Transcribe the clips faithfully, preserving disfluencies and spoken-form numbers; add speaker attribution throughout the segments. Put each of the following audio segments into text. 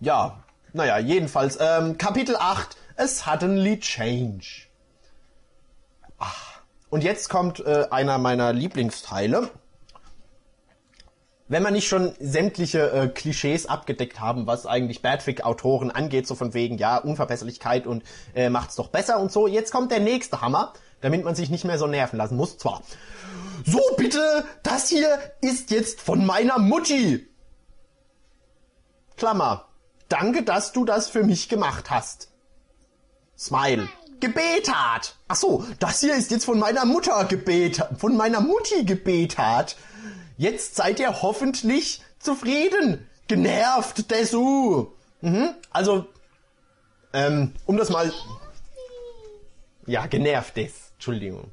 Speaker 1: ja, naja, jedenfalls, ähm, Kapitel acht, A Suddenly Change. Ach, und jetzt kommt äh, einer meiner Lieblingsteile. Wenn man nicht schon sämtliche äh, Klischees abgedeckt haben, was eigentlich Badfic-Autoren angeht, so von wegen, ja, Unverbesserlichkeit und äh, macht's doch besser und so. Jetzt kommt der nächste Hammer, damit man sich nicht mehr so nerven lassen muss. Zwar, so bitte, das hier ist jetzt von meiner Mutti. Klammer, danke, dass du das für mich gemacht hast. Smile. Gebetat. Ach so, das hier ist jetzt von meiner Mutter gebetat, von meiner Mutti gebetat. Jetzt seid ihr hoffentlich zufrieden. Genervt, Desu. Mhm. Also, ähm, um das mal... Ja, genervt des. Entschuldigung.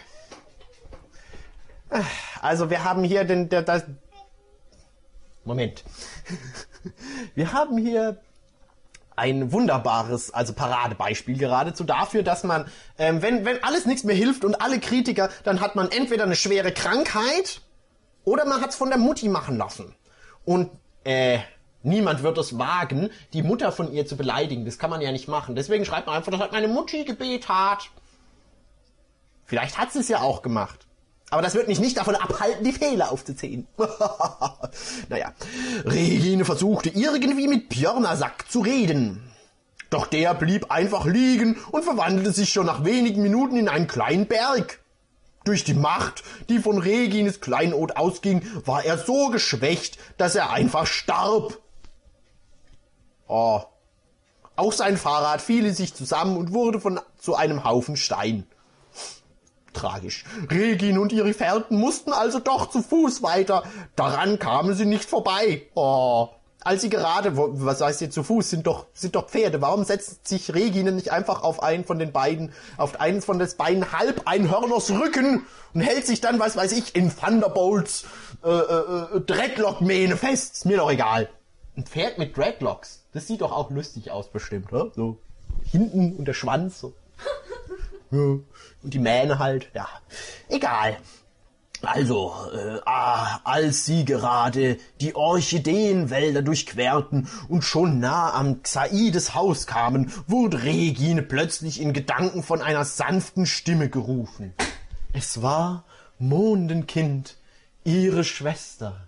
Speaker 1: Also, wir haben hier den... Der, das Moment. Wir haben hier ein wunderbares, also Paradebeispiel geradezu dafür, dass man, ähm, wenn, wenn alles nichts mehr hilft und alle Kritiker, dann hat man entweder eine schwere Krankheit... Oder man hat's von der Mutti machen lassen. Und äh, niemand wird es wagen, die Mutter von ihr zu beleidigen. Das kann man ja nicht machen. Deswegen schreibt man einfach, das hat meine Mutti gebetat. Vielleicht hat sie es ja auch gemacht. Aber das wird mich nicht davon abhalten, die Fehler aufzuzählen. Naja, Regine versuchte irgendwie mit Björnasack zu reden. Doch der blieb einfach liegen und verwandelte sich schon nach wenigen Minuten in einen kleinen Berg. Durch die Macht, die von Regines Kleinod ausging, war er so geschwächt, dass er einfach starb. Oh. Auch sein Fahrrad fiel in sich zusammen und wurde von zu einem Haufen Stein. Tragisch. Regine und ihre Gefährten mussten also doch zu Fuß weiter. Daran kamen sie nicht vorbei. Oh. Als sie gerade, was heißt jetzt zu Fuß, sind doch, sind doch Pferde. Warum setzt sich Regine nicht einfach auf einen von den beiden, auf eines von den beiden Halbeinhörners Rücken und hält sich dann, was weiß ich, in Thunderbolts äh, äh, Dreadlock-Mähne fest? Ist mir doch egal. Ein Pferd mit Dreadlocks, das sieht doch auch lustig aus bestimmt, oder? So hinten und der Schwanz. So. Ja. Und die Mähne halt, ja. Egal. Also, äh, ah, als sie gerade die Orchideenwälder durchquerten und schon nah am Xaides Haus kamen, wurde Regine plötzlich in Gedanken von einer sanften Stimme gerufen. Es war Mondenkind, ihre Schwester.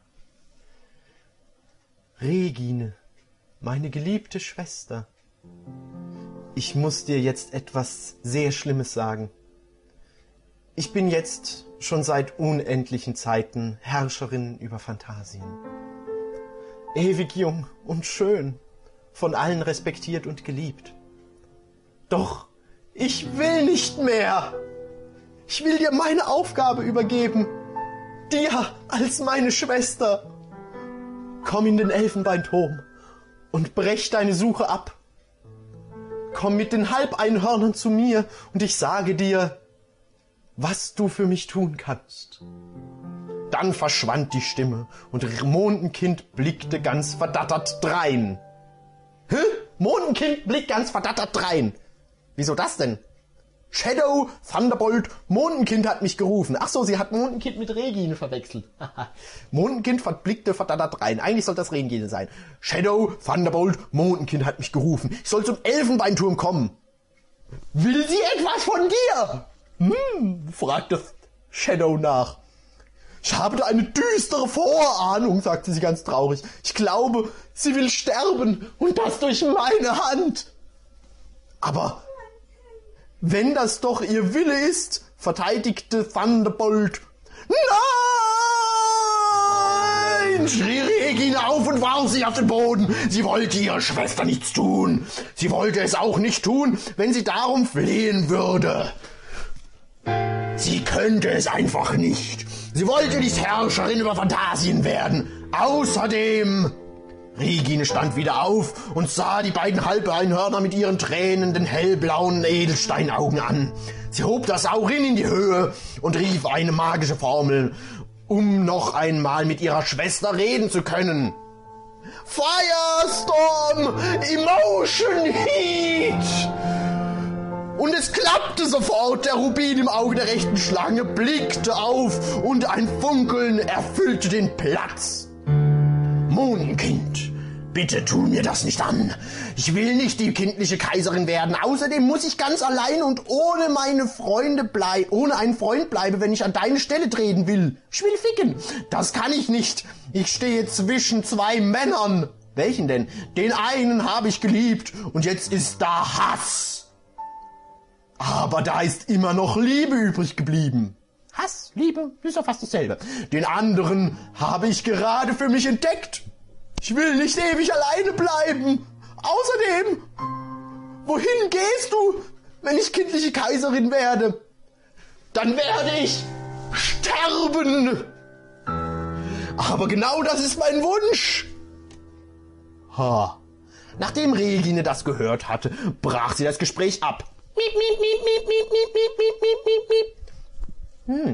Speaker 1: Regine, meine geliebte Schwester, ich muss dir jetzt etwas sehr Schlimmes sagen. Ich bin jetzt schon seit unendlichen Zeiten Herrscherin über Phantasien. Ewig jung und schön, von allen respektiert und geliebt. Doch ich will nicht mehr. Ich will dir meine Aufgabe übergeben. Dir als meine Schwester. Komm in den Elfenbeinturm und brech deine Suche ab. Komm mit den Halbeinhörnern zu mir und ich sage dir, was du für mich tun kannst. Dann verschwand die Stimme und Mondenkind blickte ganz verdattert drein. Hä? Mondenkind blickt ganz verdattert drein. Wieso das denn? Shadow, Thunderbolt, Mondenkind hat mich gerufen. Ach so, sie hat Mondenkind mit Regine verwechselt. Mondenkind blickte verdattert rein. Eigentlich soll das Regine sein. Shadow, Thunderbolt, Mondenkind hat mich gerufen. Ich soll zum Elfenbeinturm kommen. Will sie etwas von dir? Hm, fragte Shadow nach. Ich habe da eine düstere Vorahnung, sagte sie ganz traurig. Ich glaube, sie will sterben und das durch meine Hand. Aber wenn das doch ihr Wille ist, verteidigte Thunderbolt. Nein! Schrie Regine auf und warf sich auf den Boden. Sie wollte ihrer Schwester nichts tun. Sie wollte es auch nicht tun, wenn sie darum flehen würde. Sie könnte es einfach nicht. Sie wollte nicht Herrscherin über Phantasien werden. Außerdem... Regine stand wieder auf und sah die beiden Halbeinhörner mit ihren tränenden, hellblauen Edelsteinaugen an. Sie hob das Saurin in die Höhe und rief eine magische Formel, um noch einmal mit ihrer Schwester reden zu können. Firestorm! Emotion Heat! Und es klappte sofort, der Rubin im Auge der rechten Schlange blickte auf und ein Funkeln erfüllte den Platz. Mondenkind, Bitte tu mir das nicht an. Ich will nicht die kindliche Kaiserin werden. Außerdem muss ich ganz allein und ohne meine Freunde blei- ohne einen Freund bleiben, wenn ich an deine Stelle treten will. Ich will ficken. Das kann ich nicht. Ich stehe zwischen zwei Männern. Welchen denn? Den einen habe ich geliebt und jetzt ist da Hass. Aber da ist immer noch Liebe übrig geblieben. Hass, Liebe, ist ja fast dasselbe. Den anderen habe ich gerade für mich entdeckt. Ich will nicht ewig alleine bleiben. Außerdem, wohin gehst du, wenn ich kindliche Kaiserin werde? Dann werde ich sterben. Aber genau das ist mein Wunsch. Ha. Nachdem Regine das gehört hatte, brach sie das Gespräch ab. Miep, miep, miep, miep, miep, miep, miep, miep, miep, miep. Hm.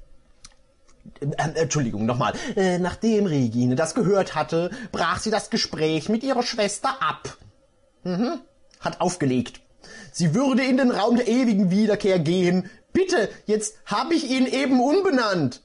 Speaker 1: Äh, Entschuldigung, nochmal. Äh, nachdem Regine das gehört hatte, brach sie das Gespräch mit ihrer Schwester ab. Mhm. Hat aufgelegt. Sie würde in den Raum der ewigen Wiederkehr gehen. Bitte, jetzt habe ich ihn eben umbenannt.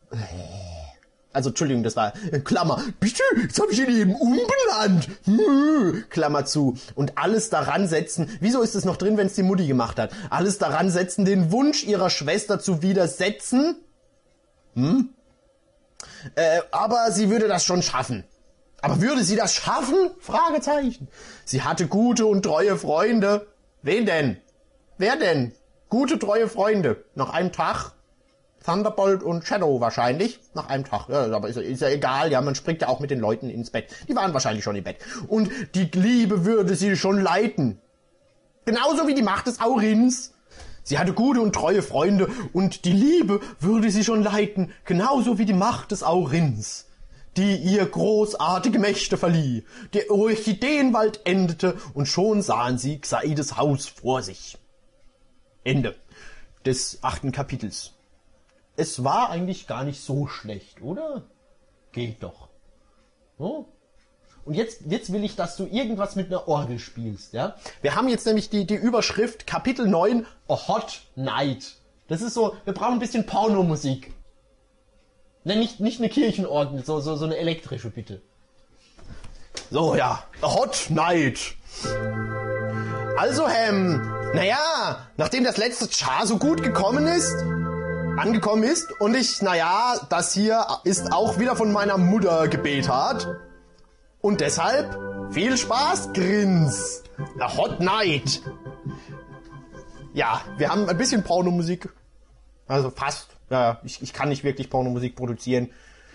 Speaker 1: Also, Entschuldigung, das war äh, Klammer. Bitte, jetzt habe ich ihn eben umbenannt. Hm, Klammer zu. Und alles daran setzen. Wieso ist es noch drin, wenn es die Mutti gemacht hat? Alles daran setzen, den Wunsch ihrer Schwester zu widersetzen. Hm? Äh, aber sie würde das schon schaffen. Aber würde sie das schaffen? Fragezeichen. Sie hatte gute und treue Freunde. Wen denn? Wer denn? Gute, treue Freunde. Nach einem Tag. Thunderbolt und Shadow wahrscheinlich. Nach einem Tag. Ja, aber ist, ist ja egal. Ja, man springt ja auch mit den Leuten ins Bett. Die waren wahrscheinlich schon im Bett. Und die Liebe würde sie schon leiten. Genauso wie die Macht des Aurins. Sie hatte gute und treue Freunde und die Liebe würde sie schon leiten. Genauso wie die Macht des Aurins, die ihr großartige Mächte verlieh. Der Orchideenwald endete und schon sahen sie Xaides Haus vor sich. Ende des achten Kapitels. Es war eigentlich gar nicht so schlecht, oder? Geht doch. Oh. Und jetzt, jetzt will ich, dass du irgendwas mit einer Orgel spielst, ja? Wir haben jetzt nämlich die, die Überschrift Kapitel neun, A Hot Night. Das ist so, wir brauchen ein bisschen Pornomusik. Nein, nicht, nicht eine Kirchenorgel, so, so, so eine elektrische, bitte. So, ja, A Hot Night. Also, ähm, naja, nachdem das letzte Char so gut gekommen ist, angekommen ist und ich, naja, das hier ist auch wieder von meiner Mutter gebetet. Und deshalb viel Spaß, Grins. A Hot Night. Ja, wir haben ein bisschen Pornomusik. Also fast. Ja, ich, ich kann nicht wirklich Pornomusik produzieren.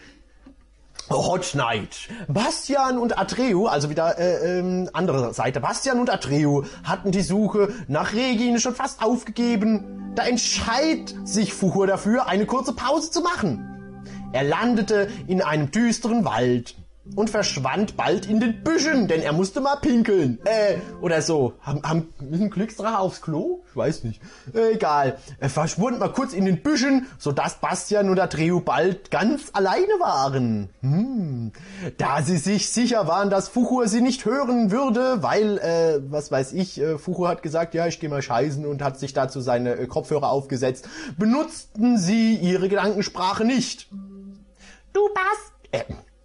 Speaker 1: A Hot Night. Bastian und Atreu, also wieder äh, ähm, andere Seite. Bastian und Atreu hatten die Suche nach Regine schon fast aufgegeben. Da entscheidet sich Fuchur dafür, eine kurze Pause zu machen. Er landete in einem düsteren Wald und verschwand bald in den Büschen, denn er musste mal pinkeln. Äh, oder so. Haben, haben ein Glücksdrache aufs Klo? Ich weiß nicht. Äh, egal. Er verschwand mal kurz in den Büschen, sodass Bastian und Atreu bald ganz alleine waren. Hm. Da sie sich sicher waren, dass Fuchur sie nicht hören würde, weil, äh, was weiß ich, äh, Fuchur hat gesagt, ja, ich geh mal scheißen und hat sich dazu seine äh, Kopfhörer aufgesetzt, benutzten sie ihre Gedankensprache nicht. Du Bast... Äh,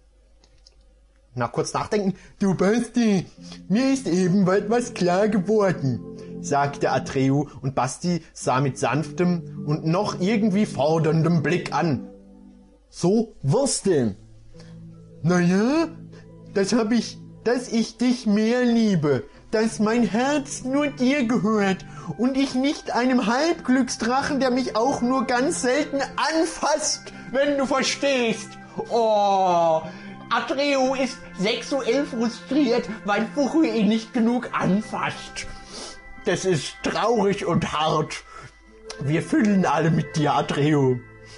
Speaker 1: Na, kurz nachdenken. Du Basti, mir ist eben etwas klar geworden, sagte Atreu und Basti sah mit sanftem und noch irgendwie forderndem Blick an. So, was denn? Naja, das hab ich, dass ich dich mehr liebe, dass mein Herz nur dir gehört und ich nicht einem Halbglücksdrachen, der mich auch nur ganz selten anfasst, wenn du verstehst. Oh... Atreu ist sexuell frustriert, weil Fuchur ihn nicht genug anfasst. Das ist traurig und hart. Wir fühlen alle mit dir, Atreu.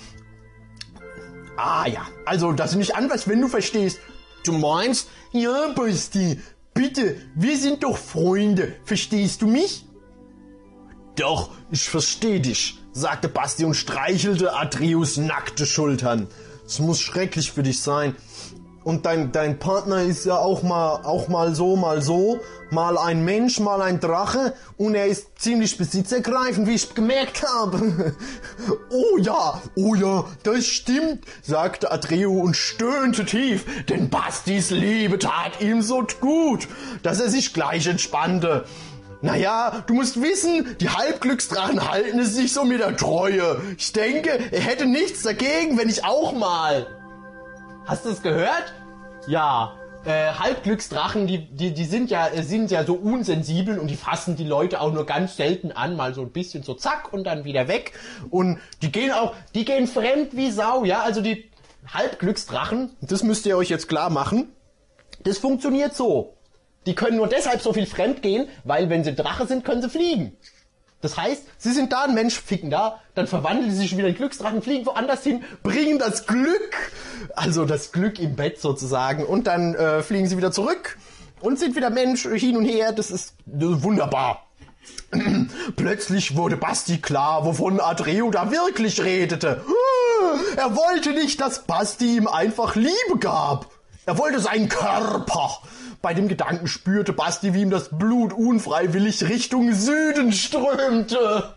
Speaker 1: Ah ja, also, dass du nicht anfasst, wenn du verstehst. Du meinst? Ja, Basti, bitte, wir sind doch Freunde. Verstehst du mich? Doch, ich verstehe dich, sagte Basti und streichelte Atreus nackte Schultern. Es muss schrecklich für dich sein. Und dein, dein Partner ist ja auch mal, auch mal so, mal so, mal ein Mensch, mal ein Drache und er ist ziemlich besitzergreifend, wie ich gemerkt habe. Oh ja, oh ja, das stimmt, sagte Atreo und stöhnte tief, denn Bastis Liebe tat ihm so gut, dass er sich gleich entspannte. Naja, du musst wissen, die Halbglücksdrachen halten es sich so mit der Treue. Ich denke, er hätte nichts dagegen, wenn ich auch mal... Hast du es gehört? Ja, äh, Halbglücksdrachen, die, die, die sind ja, sind ja so unsensibel und die fassen die Leute auch nur ganz selten an, mal so ein bisschen so zack und dann wieder weg. Und die gehen auch, die gehen fremd wie Sau, ja, also die Halbglücksdrachen, das müsst ihr euch jetzt klar machen, das funktioniert so. Die können nur deshalb so viel fremd gehen, weil wenn sie Drache sind, können sie fliegen. Das heißt, sie sind da, ein Mensch, ficken da, dann verwandeln sie sich wieder in Glücksdrachen, fliegen woanders hin, bringen das Glück, also das Glück im Bett sozusagen, und dann äh, fliegen sie wieder zurück und sind wieder Mensch, hin und her, das ist äh, wunderbar. Plötzlich wurde Basti klar, wovon Atreo da wirklich redete. Er wollte nicht, dass Basti ihm einfach Liebe gab. Er wollte seinen Körper. Bei dem Gedanken spürte Basti, wie ihm das Blut unfreiwillig Richtung Süden strömte.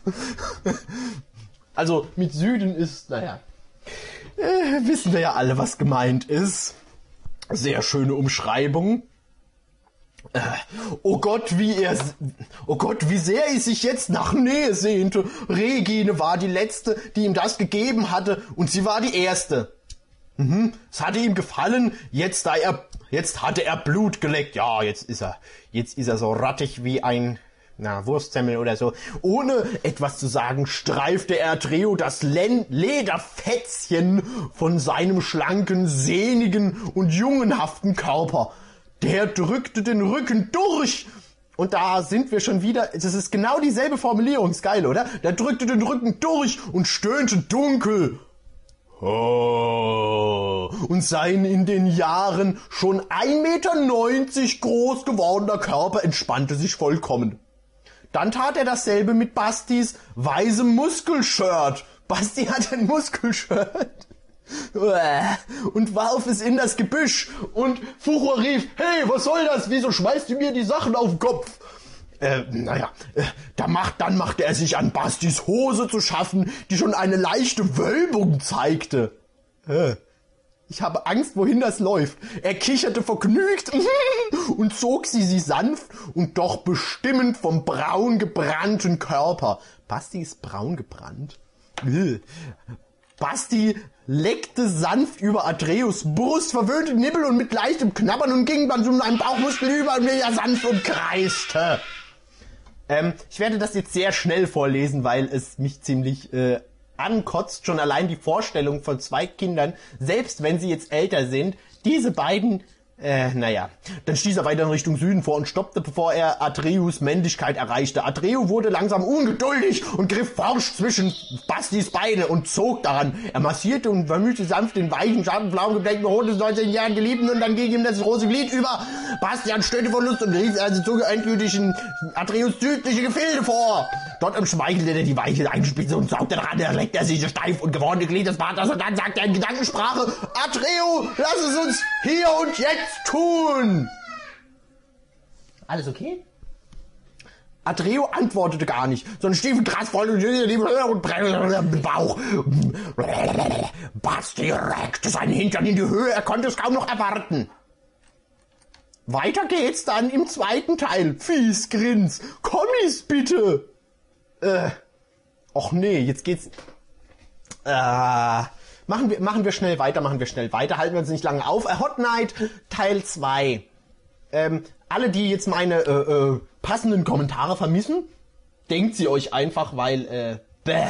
Speaker 1: Also mit Süden ist, naja, äh, wissen wir ja alle, was gemeint ist. Sehr schöne Umschreibung. Äh, oh Gott, wie er, oh Gott, wie sehr er sich jetzt nach Nähe sehnte. Regine war die Letzte, die ihm das gegeben hatte, und sie war die Erste. Mhm. Es hatte ihm gefallen, jetzt da er, jetzt hatte er Blut geleckt. Ja, jetzt ist er, jetzt ist er so rattig wie ein, na, Wurstsemmel oder so. Ohne etwas zu sagen, streifte er Atreo das Len- Lederfätzchen von seinem schlanken, sehnigen und jungenhaften Körper. Der drückte den Rücken durch. Und da sind wir schon wieder, das ist genau dieselbe Formulierung, ist geil, oder? Der drückte den Rücken durch und stöhnte dunkel. Oh, und sein in den Jahren schon ein Meter neunzig groß gewordener Körper entspannte sich vollkommen. Dann tat er dasselbe mit Bastis weißem Muskelshirt. Basti hat ein Muskelshirt. Und warf es in das Gebüsch. Und Fuchur rief, hey, was soll das? Wieso schmeißt du mir die Sachen auf den Kopf? Äh, naja, äh, da macht, dann machte er sich an Bastis Hose zu schaffen, die schon eine leichte Wölbung zeigte. Äh, ich habe Angst, wohin das läuft. Er kicherte vergnügt und zog sie sie sanft und doch bestimmend vom braun gebrannten Körper. Basti ist braun gebrannt? Äh. Basti leckte sanft über Atreus Brust, verwöhnte Nippel und mit leichtem Knabbern und ging dann zu einem Bauchmuskel über und er sanft und kreiste. Ähm, ich werde das jetzt sehr schnell vorlesen, weil es mich ziemlich äh, ankotzt. Schon allein die Vorstellung von zwei Kindern, selbst wenn sie jetzt älter sind, diese beiden, äh, naja. Dann stieß er weiter in Richtung Süden vor und stoppte, bevor er Atreus Männlichkeit erreichte. Atreo wurde langsam ungeduldig und griff forsch zwischen Bastis Beine und zog daran. Er massierte und vermühte sanft den weichen, scharfen, blau gebleckten Hoden des neunzehnten Jahren Geliebten und dann ging ihm das große Glied über. Bastian stöhnte vor Lust und rief also Zunge endgültig in Atreus südliche Gefilde vor. Dort umschmeichelte er die weiche Eisenspitze und saugte daran, er leckte er sich steif und gewordene Glied des Vaters und dann sagte er in Gedankensprache, Atreo, lass es uns hier und jetzt tun. Alles okay? Atreo antwortete gar nicht, sondern Stiefel krassvoll und und Bauch. Basti reckte seinen Hintern in die Höhe, er konnte es kaum noch erwarten. Weiter geht's dann im zweiten Teil. Fies Grins. Kommis bitte. Äh. Och nee, jetzt geht's. Äh. Machen wir, machen wir schnell weiter, machen wir schnell weiter. Halten wir uns nicht lange auf. Äh, Hot Night Teil zwei. Ähm, alle, die jetzt meine äh, äh, passenden Kommentare vermissen, denkt sie euch einfach, weil, äh, bäh.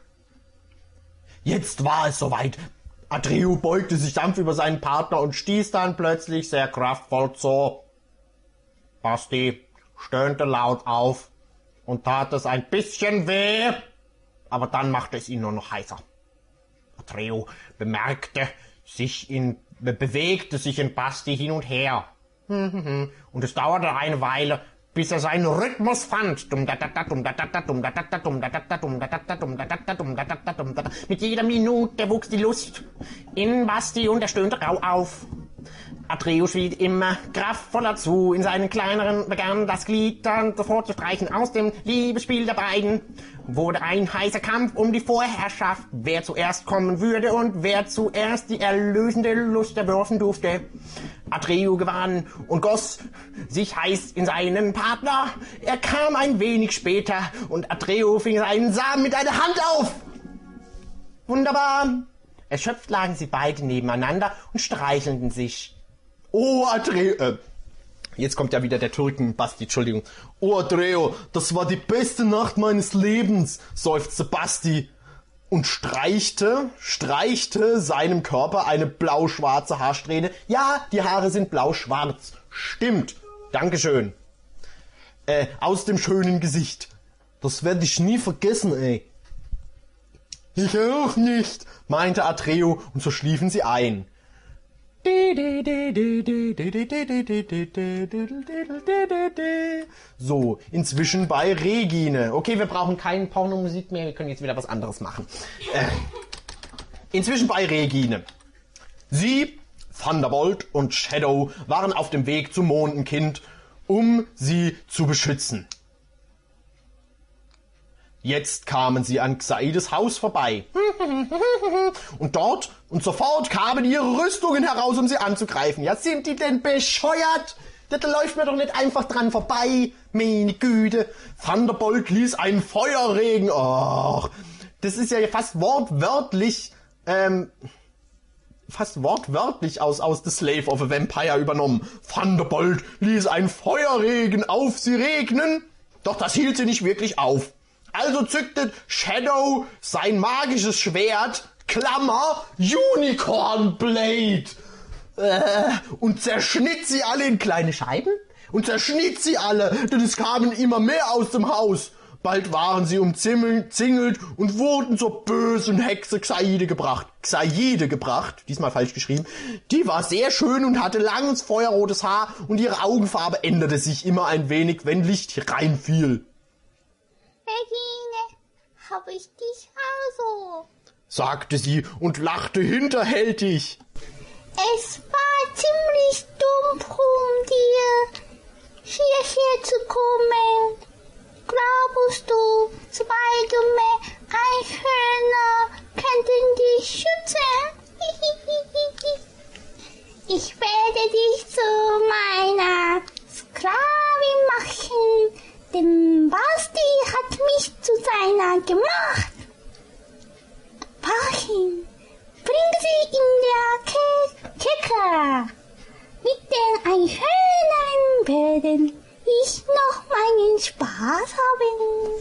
Speaker 1: Jetzt war es soweit. Atreo beugte sich sanft über seinen Partner und stieß dann plötzlich sehr kraftvoll zu. Basti stöhnte laut auf und tat es ein bisschen weh, aber dann machte es ihn nur noch heißer. Atreo bemerkte sich in, be- bewegte sich in Basti hin und her. Und es dauerte eine Weile, bis er seinen Rhythmus fand. Mit jeder Minute wuchs die Lust in Basti und er stöhnte rau auf. Atreo schritt immer kraftvoller zu. In seinen kleineren begann das Glied dann sofort zu streichen. Aus dem Liebesspiel der beiden wurde ein heißer Kampf um die Vorherrschaft. Wer zuerst kommen würde und wer zuerst die erlösende Lust erwürfen durfte. Atreo gewann und goss sich heiß in seinen Partner. Er kam ein wenig später und Atreo fing seinen Samen mit einer Hand auf. Wunderbar. Erschöpft lagen sie beide nebeneinander und streichelten sich. Oh, Atreo, äh, jetzt kommt ja wieder der Türken, Basti, Entschuldigung. Oh, Atreo, das war die beste Nacht meines Lebens, seufzte Basti und streichte, streichte seinem Körper eine blau-schwarze Haarsträhne. Ja, die Haare sind blau-schwarz. Stimmt. Dankeschön. Äh, aus dem schönen Gesicht. Das werde ich nie vergessen, ey. Ich auch nicht, meinte Atreo, und so schliefen sie ein. So, inzwischen bei Regine. Okay, wir brauchen keine Pornomusik mehr, wir können jetzt wieder was anderes machen. Äh, inzwischen bei Regine. Sie, Thunderbolt und Shadow waren auf dem Weg zum Mondenkind, um sie zu beschützen. Jetzt kamen sie an Xaides Haus vorbei. Und dort und sofort kamen ihre Rüstungen heraus, um sie anzugreifen. Ja, sind die denn bescheuert? Da läuft mir doch nicht einfach dran vorbei. Meine Güte. Thunderbolt ließ einen Feuerregen. Ach, das ist ja fast wortwörtlich, ähm, fast wortwörtlich aus, aus The Slave of a Vampire übernommen. Thunderbolt ließ einen Feuerregen auf sie regnen. Doch das hielt sie nicht wirklich auf. Also zückte Shadow sein magisches Schwert, Klammer, Unicorn Blade, äh, und zerschnitt sie alle in kleine Scheiben und zerschnitt sie alle, denn es kamen immer mehr aus dem Haus. Bald waren sie umzingelt und wurden zur bösen Hexe Xaide gebracht. Xaide gebracht, diesmal falsch geschrieben. Die war sehr schön und hatte langes feuerrotes Haar und ihre Augenfarbe änderte sich immer ein wenig, wenn Licht reinfiel.
Speaker 2: Regine, hab ich dich also,
Speaker 1: sagte sie und lachte hinterhältig.
Speaker 2: Es war ziemlich dumm von dir, hierher zu kommen. Glaubst du, zwei dumme Eichhörner könnten dich schützen? Ich werde dich zu meiner Sklavin machen, denn Basti hat mich zu seiner gemacht. Wohin? Bring sie in der Ke- Kerker. Mit den Eichhörnern werden ich noch meinen Spaß haben.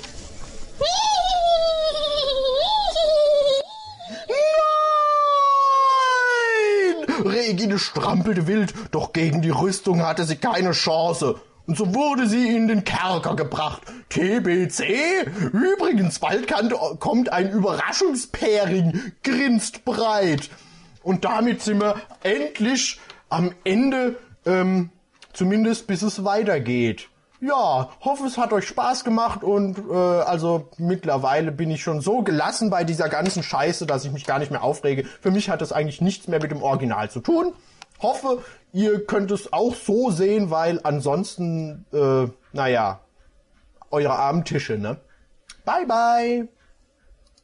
Speaker 1: Nein! Regine strampelte wild, doch gegen die Rüstung hatte sie keine Chance. Und so wurde sie in den Kerker gebracht. T B C? Übrigens, bald kann, kommt ein Überraschungspairing, grinst breit. Und damit sind wir endlich am Ende, ähm, zumindest bis es weitergeht. Ja, hoffe, es hat euch Spaß gemacht und äh, also mittlerweile bin ich schon so gelassen bei dieser ganzen Scheiße, dass ich mich gar nicht mehr aufrege. Für mich hat das eigentlich nichts mehr mit dem Original zu tun. Hoffe, ihr könnt es auch so sehen, weil ansonsten, äh, naja, eure armen Tische, ne? Bye, bye!